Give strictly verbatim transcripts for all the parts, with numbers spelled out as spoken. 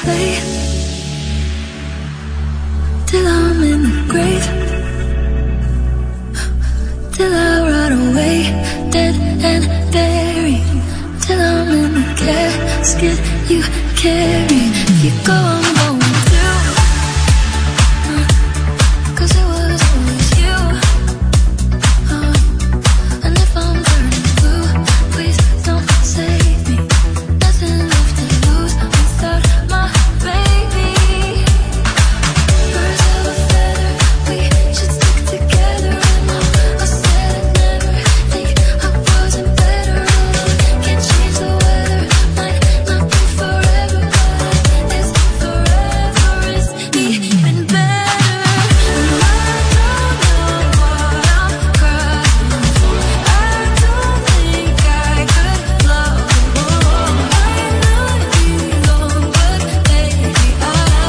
play till I'm in the grave, till I rot away, dead and buried, till I'm in the casket you carry. If you go, I'm going through, uh, cause it was always you, uh, and if I'm turning blue, please don't save me. Nothing left to lose without my baby. Birds of a feather, we should stick together. And I said I'd never think I wasn't better. Can't change the weather, might not be forever, but it's forever is even better. And I don't know what I'm crying for. I don't think I could love more. Might not be long, but baby, I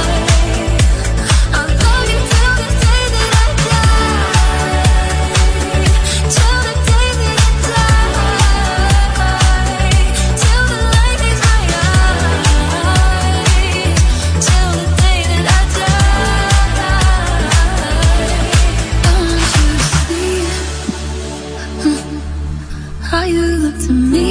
I'll love you till the day that I die, till the day that I die, till the light is my eyes, till the day that I die. I want you to see how you look to me.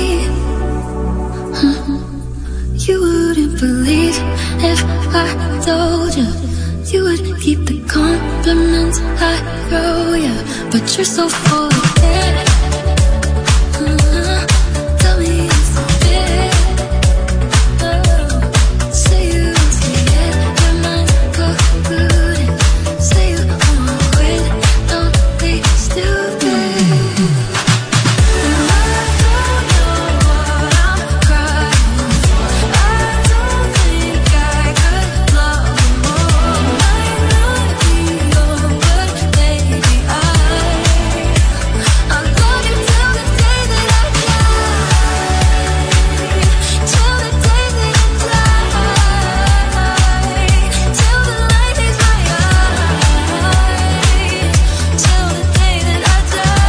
You wouldn't believe if I told you. You would keep the compliments I throw you, but you're so full of it. Uh-huh. Tell me it's a bit. Oh. Say you won't say it, your mind's polluted. Say you won't quit, don't be stupid. And I don't know what I'm crying for. I don't think I could love more. Might not be long, but baby, I I'll love you till the day that I die, till the day that I die, till the light is my eyes, till the day that I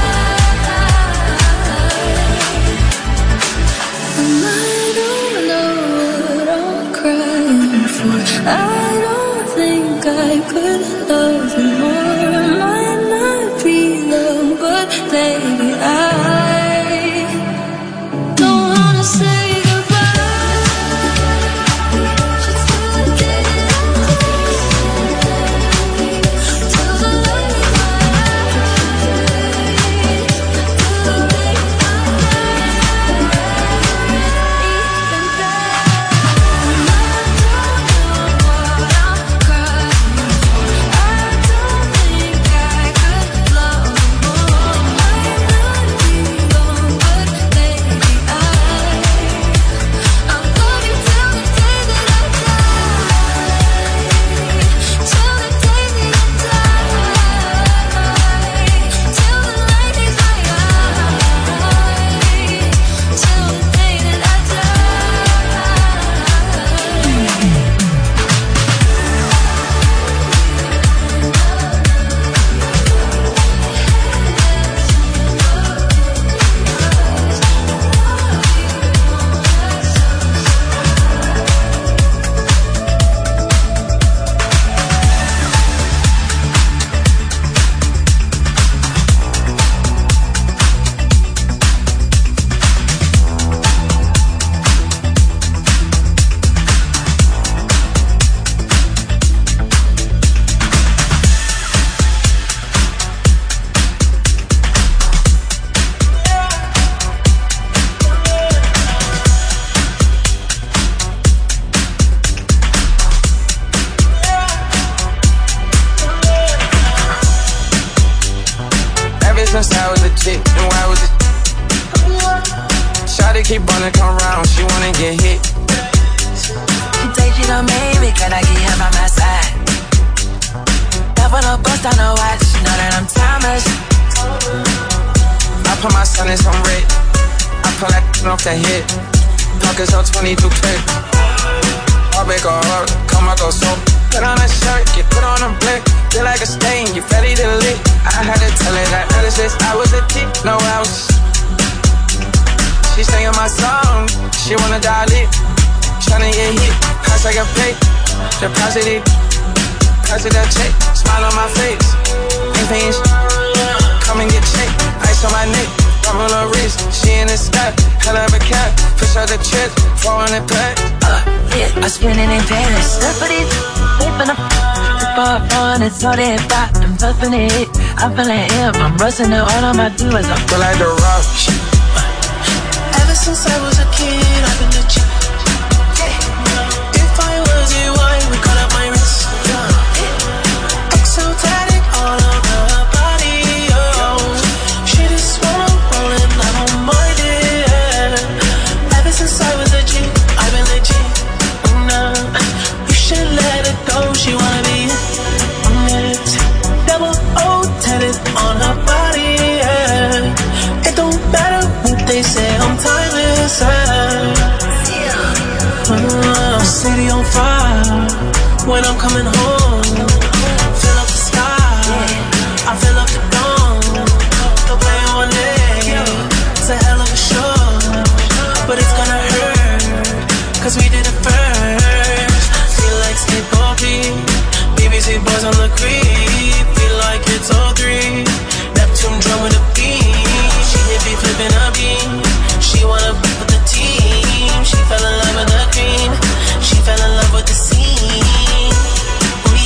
die. And I don't know what I'm crying for. I don't think I could love you more. I might not be long, but baby, I don't wanna say goodbye. Just till the day that I die, till the light is my eyes, till the day I since I was a chick, and why was it? Shawty keep wanna come round, she wanna get hit. She say she done made me, can I get him by my side? Never no bust on no watch, she know that I'm timeless. I put my son in some red, I pull that off the hit. Pockets on twenty-two clip. I'll make her hard, come I go so. Put on a shirt, get put on a blick. Feel like a stain, you ready to lick. I had to tell her that other sis, I was a T, no else. She singing my song, she wanna dial it. tryna get hit. Cost I got paid. Deposit it. Deposit that check. Smile on my face. Ain't paying sh- Come and get checked. Ice on my neck. I'm on her wrist. She in the sky. Hell of a cat. Push out the chest. Four on the pack. Uh, yeah, I spend it in Paris. Stuff for this. Wait for the far fun. It's all that pop. I'm puffing it. I'm feeling hip. I'm rusting it. All I'ma do is I'm feel like the rock. Ever since I was a kid, I've been legit. If I was you, I would call up my wrist. Exotic all over her body, oh. She just wanna roll and I don't mind it. Ever since I was a G, I've been legit. Nah, you should let it go. She wanna be it. Double O tatted on her body, yeah. It don't matter what they say, I'm timeless. Uh, city on fire when I'm coming home. Fill up the sky, I fill up the dome. The way on it, it's a hell of a show, but it's gonna hurt, cause we did it first. Feel like skateboarding, B B C boys on the creep. Feel like it's all three, Neptune drum with a beat. She hit me flipping a beat. She wanna be with the team. She fell in love with the green. She fell in love with the scene. Oh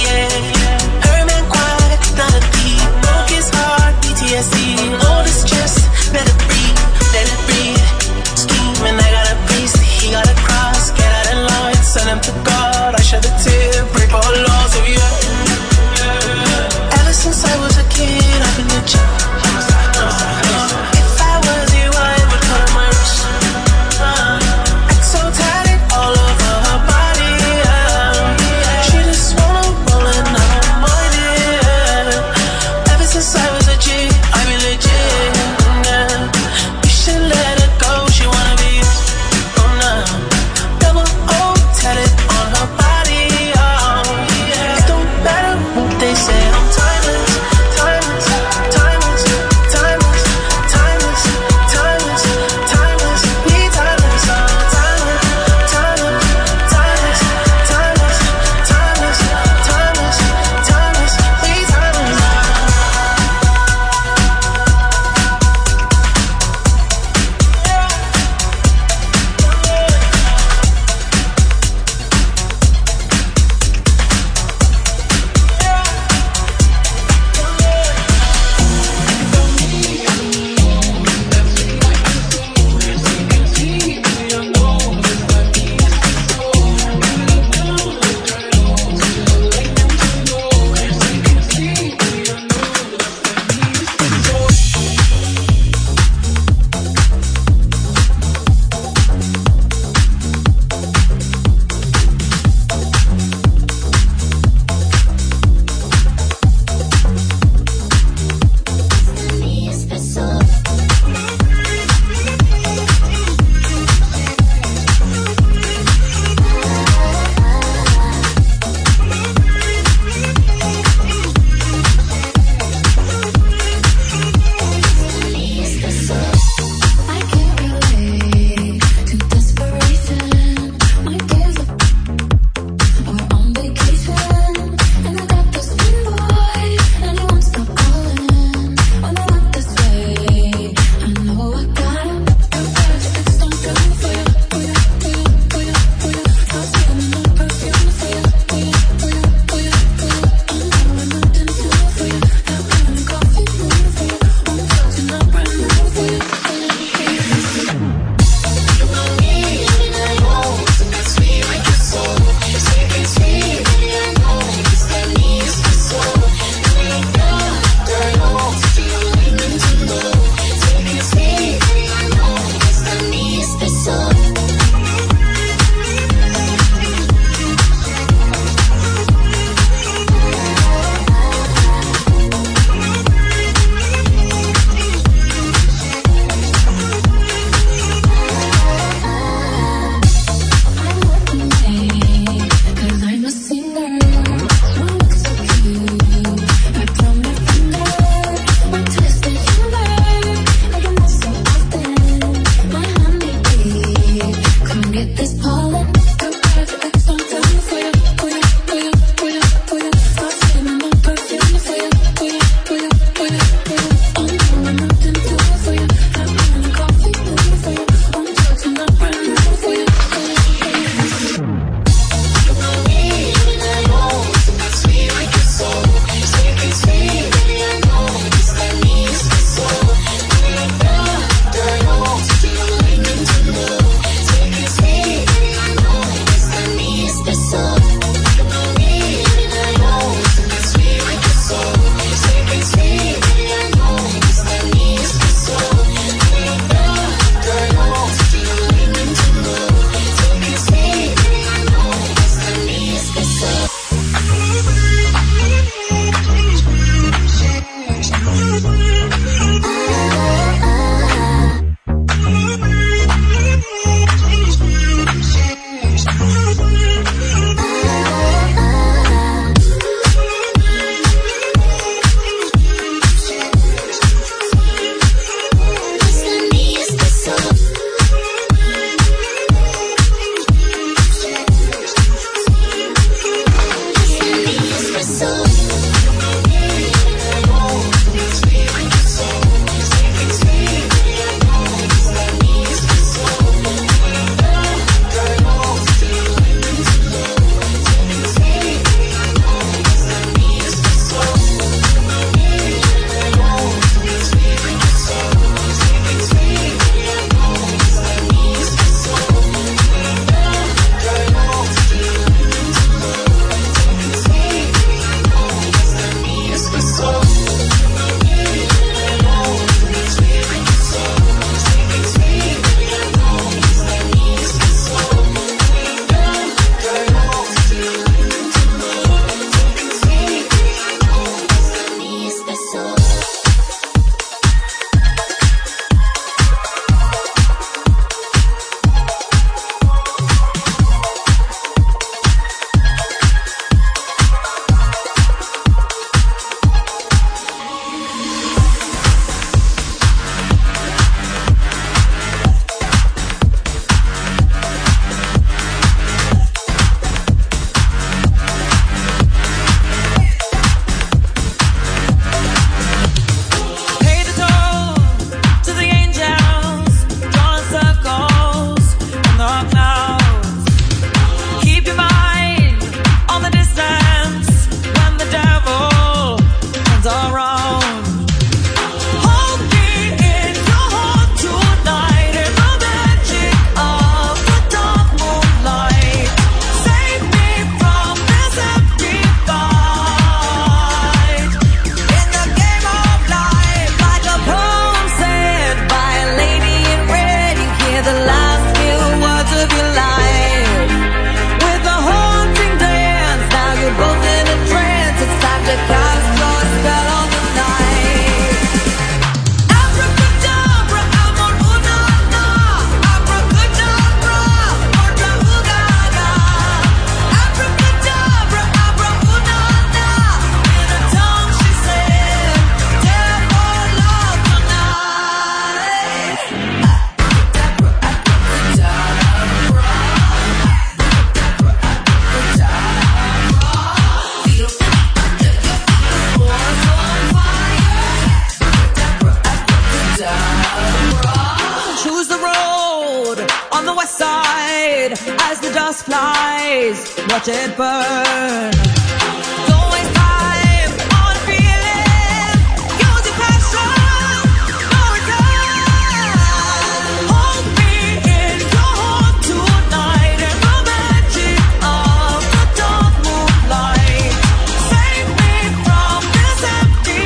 just flies, watch it burn. Don't waste time on feeling, use your passion, no return. Hold me in your heart tonight, and the magic of the dark moonlight. Save me from this empty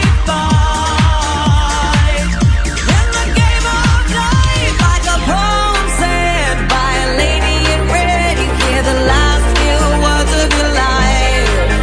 fight. In the game of life, like a poem said by a lady in red, you hear the last few words of your life.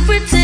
pretend